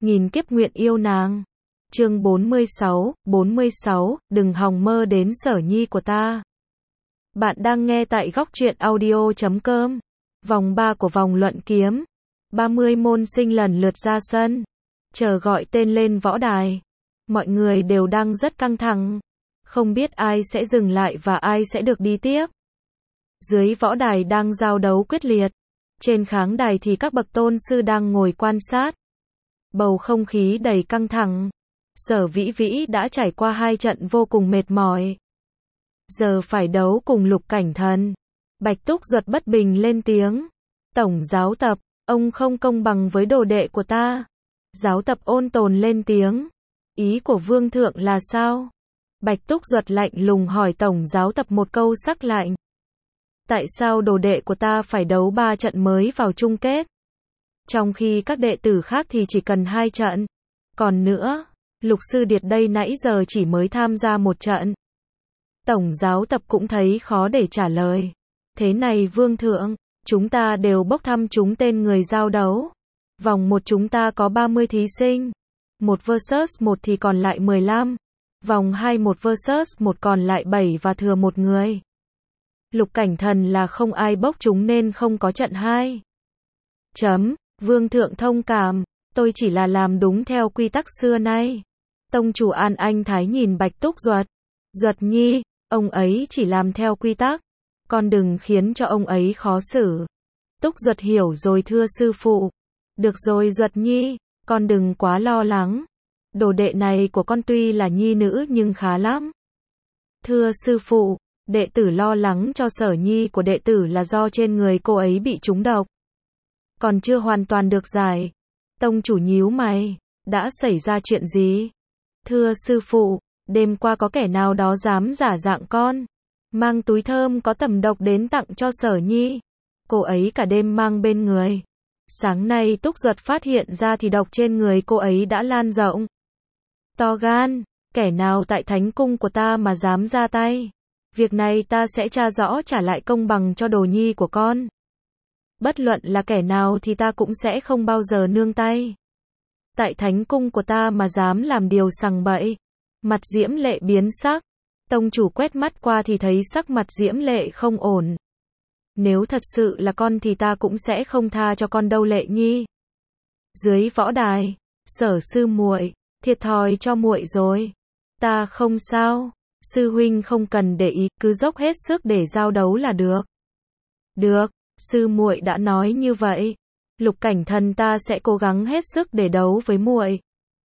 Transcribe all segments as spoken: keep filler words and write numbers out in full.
nghìn kiếp nguyện yêu nàng. Chương bốn mươi sáu, bốn mươi sáu, đừng hòng mơ đến Sở Nhi của ta. Bạn đang nghe tại góc truyện audio chấm com. Vòng ba của vòng luận kiếm. ba mươi môn sinh lần lượt ra sân. Chờ gọi tên lên võ đài. Mọi người đều đang rất căng thẳng. Không biết ai sẽ dừng lại và ai sẽ được đi tiếp. Dưới võ đài đang giao đấu quyết liệt. Trên kháng đài thì các bậc tôn sư đang ngồi quan sát. Bầu không khí đầy căng thẳng. Sở Vĩ Vĩ đã trải qua hai trận vô cùng mệt mỏi. Giờ phải đấu cùng Lục Cảnh Thần. Bạch Túc Duật bất bình lên tiếng. Tổng giáo tập, ông không công bằng với đồ đệ của ta. Giáo tập Ôn Tồn lên tiếng. Ý của Vương Thượng là sao? Bạch Túc Duật lạnh lùng hỏi tổng giáo tập một câu sắc lạnh. Tại sao đồ đệ của ta phải đấu ba trận mới vào chung kết? Trong khi các đệ tử khác thì chỉ cần hai trận. Còn nữa, Lục Sư Điệt đây nãy giờ chỉ mới tham gia một trận. Tổng giáo tập cũng thấy khó để trả lời. Thế này Vương Thượng, chúng ta đều bốc thăm chúng tên người giao đấu. Vòng một chúng ta có ba mươi thí sinh. Một versus một thì còn lại mười lăm. Vòng hai một versus một còn lại bảy và thừa một người. Lục Cảnh Thần là không ai bốc chúng nên không có trận hai. Chấm, Vương Thượng thông cảm, tôi chỉ là làm đúng theo quy tắc xưa nay. Tông chủ An Anh Thái nhìn Bạch Túc Duật. Duật Nhi, ông ấy chỉ làm theo quy tắc. Con đừng khiến cho ông ấy khó xử. Túc Duật hiểu rồi thưa sư phụ. Được rồi Duật Nhi, con đừng quá lo lắng. Đồ đệ này của con tuy là nhi nữ nhưng khá lắm. Thưa sư phụ, đệ tử lo lắng cho Sở Nhi của đệ tử là do trên người cô ấy bị trúng độc. Còn chưa hoàn toàn được giải. Tông chủ nhíu mày, đã xảy ra chuyện gì? Thưa sư phụ, đêm qua có kẻ nào đó dám giả dạng con, mang túi thơm có tầm độc đến tặng cho Sở Nhi. Cô ấy cả đêm mang bên người. Sáng nay Túc Duật phát hiện ra thì độc trên người cô ấy đã lan rộng. To gan, kẻ nào tại thánh cung của ta mà dám ra tay. Việc này ta sẽ tra rõ trả lại công bằng cho đồ nhi của con. Bất luận là kẻ nào thì ta cũng sẽ không bao giờ nương tay. Tại thánh cung của ta mà dám làm điều sằng bậy. Mặt Diễm Lệ biến sắc. Tông chủ quét mắt qua thì thấy sắc mặt Diễm Lệ không ổn. Nếu thật sự là con thì ta cũng sẽ không tha cho con đâu Lệ Nhi. Dưới võ đài, Sở sư muội, thiệt thòi cho muội rồi. Ta không sao, sư huynh không cần để ý, cứ dốc hết sức để giao đấu là được. Được, sư muội đã nói như vậy. Lục Cảnh Thần ta sẽ cố gắng hết sức để đấu với muội.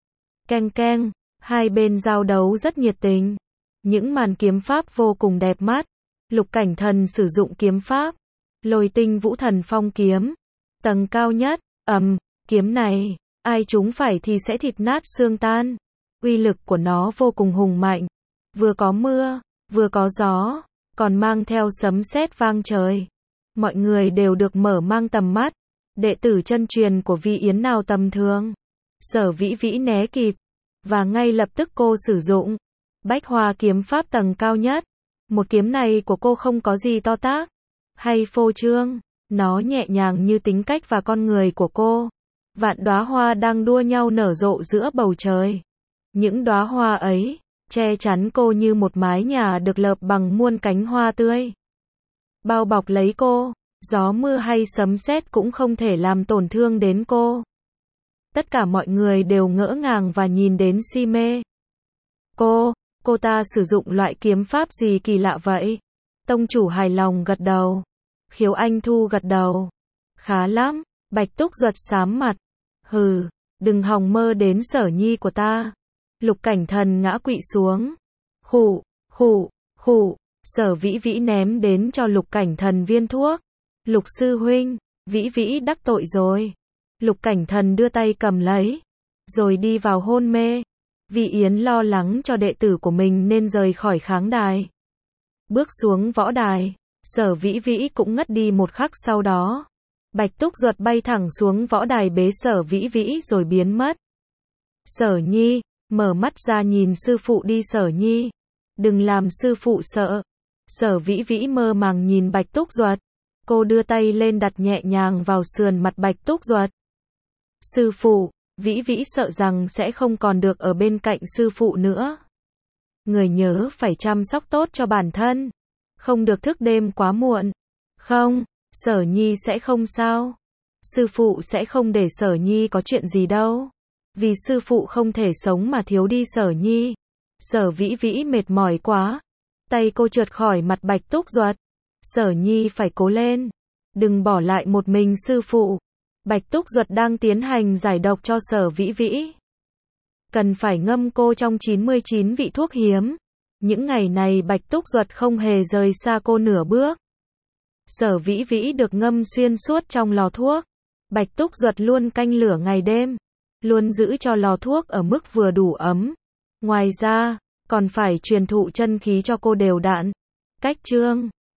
Keng keng, hai bên giao đấu rất nhiệt tình. Những màn kiếm pháp vô cùng đẹp mắt. Lục Cảnh Thần sử dụng kiếm pháp Lôi Tinh Vũ Thần Phong kiếm. Tầng cao nhất, ầm, kiếm này, ai trúng phải thì sẽ thịt nát xương tan. Uy lực của nó vô cùng hùng mạnh. Vừa có mưa, vừa có gió, còn mang theo sấm sét vang trời. Mọi người đều được mở mang tầm mắt. Đệ tử chân truyền của Vi Yến nào tầm thường. Sở Vĩ Vĩ né kịp, và ngay lập tức cô sử dụng Bách Hoa kiếm pháp tầng cao nhất. Một kiếm này của cô không có gì to tát hay phô trương, nó nhẹ nhàng như tính cách và con người của cô. Vạn đóa hoa đang đua nhau nở rộ giữa bầu trời. Những đóa hoa ấy che chắn cô như một mái nhà được lợp bằng muôn cánh hoa tươi. Bao bọc lấy cô, gió mưa hay sấm sét cũng không thể làm tổn thương đến cô. Tất cả mọi người đều ngỡ ngàng và nhìn đến si mê. Cô, cô ta sử dụng loại kiếm pháp gì kỳ lạ vậy? Tông chủ hài lòng gật đầu. Khiếu Anh Thu gật đầu. Khá lắm. Bạch Túc Duật xám mặt. Hừ, đừng hòng mơ đến Sở Nhi của ta. Lục Cảnh Thần ngã quỵ xuống. Khụ, khụ, khụ. Sở Vĩ Vĩ ném đến cho Lục Cảnh Thần viên thuốc. Lục sư huynh, Vĩ Vĩ đắc tội rồi. Lục Cảnh Thần đưa tay cầm lấy, rồi đi vào hôn mê. Vi Yến lo lắng cho đệ tử của mình nên rời khỏi kháng đài. Bước xuống võ đài, Sở Vĩ Vĩ cũng ngất đi một khắc sau đó. Bạch Túc Duật bay thẳng xuống võ đài bế Sở Vĩ Vĩ rồi biến mất. Sở Nhi, mở mắt ra nhìn sư phụ đi Sở Nhi. Đừng làm sư phụ sợ. Sở Vĩ Vĩ mơ màng nhìn Bạch Túc Duật. Cô đưa tay lên đặt nhẹ nhàng vào sườn mặt Bạch Túc Duật. Sư phụ, Vĩ Vĩ sợ rằng sẽ không còn được ở bên cạnh sư phụ nữa. Người nhớ phải chăm sóc tốt cho bản thân. Không được thức đêm quá muộn. Không, Sở Nhi sẽ không sao. Sư phụ sẽ không để Sở Nhi có chuyện gì đâu. Vì sư phụ không thể sống mà thiếu đi Sở Nhi. Sở Vĩ Vĩ mệt mỏi quá. Tay cô trượt khỏi mặt Bạch Túc Duật. Sở Nhi phải cố lên. Đừng bỏ lại một mình sư phụ. Bạch Túc Duật đang tiến hành giải độc cho Sở Vĩ Vĩ. Cần phải ngâm cô trong chín mươi chín vị thuốc hiếm. Những ngày này Bạch Túc Duật không hề rời xa cô nửa bước. Sở Vĩ Vĩ được ngâm xuyên suốt trong lò thuốc. Bạch Túc Duật luôn canh lửa ngày đêm. Luôn giữ cho lò thuốc ở mức vừa đủ ấm. Ngoài ra, còn phải truyền thụ chân khí cho cô đều đặn. Cách chương